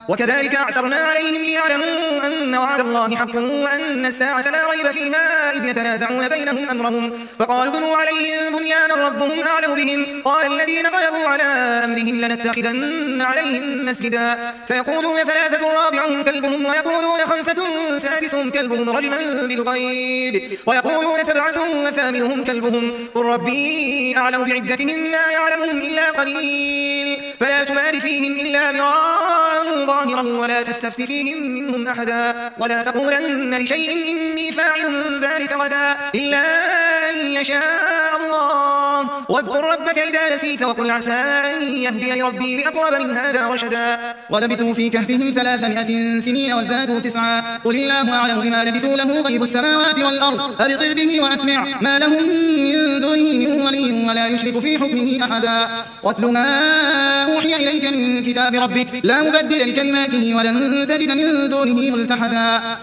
وكذلك أعثرنا عليهم ليعلموا أن وعد الله حق وأن الساعة لا ريب فيها إذ يتنازعون بينهم أمرهم فقالوا بنوا عليهم بنيانا ربهم أعلم بهم قال الذين غلبوا على أمرهم لنتخذن عليهم مسجدا سيقولون 3 رابعهم كلبهم ويقولون 5 سادسهم كلبهم رجما بالغيب ويقولون 7 وثامنهم كلبهم قل ربي أعلم بعدتهم ما يعلمهم إلا قليل فلا تمار فيهم إلا مراء ظاهرا ولا تستفت فيهم منهم أحدا ولا تقولن لشيء إني فاعل ذلك غدا إلا أن يشاء الله واذكر ربك إذا نسيت وقل عسى أن يهدي ربي لأقرب من هذا رشدا ولبثوا في كهفهم 300 سنين وازدادوا 9 قل الله أعلم بما لبثوا له غيب السماوات والأرض أبصر به وأسمع ما لهم من دونه من ولي ولا يشرك في حكمه أحدا واتل ما أوحي إليك من كتاب ربك لا مبدل لكلماته ولن تجد من دونه ملتحدا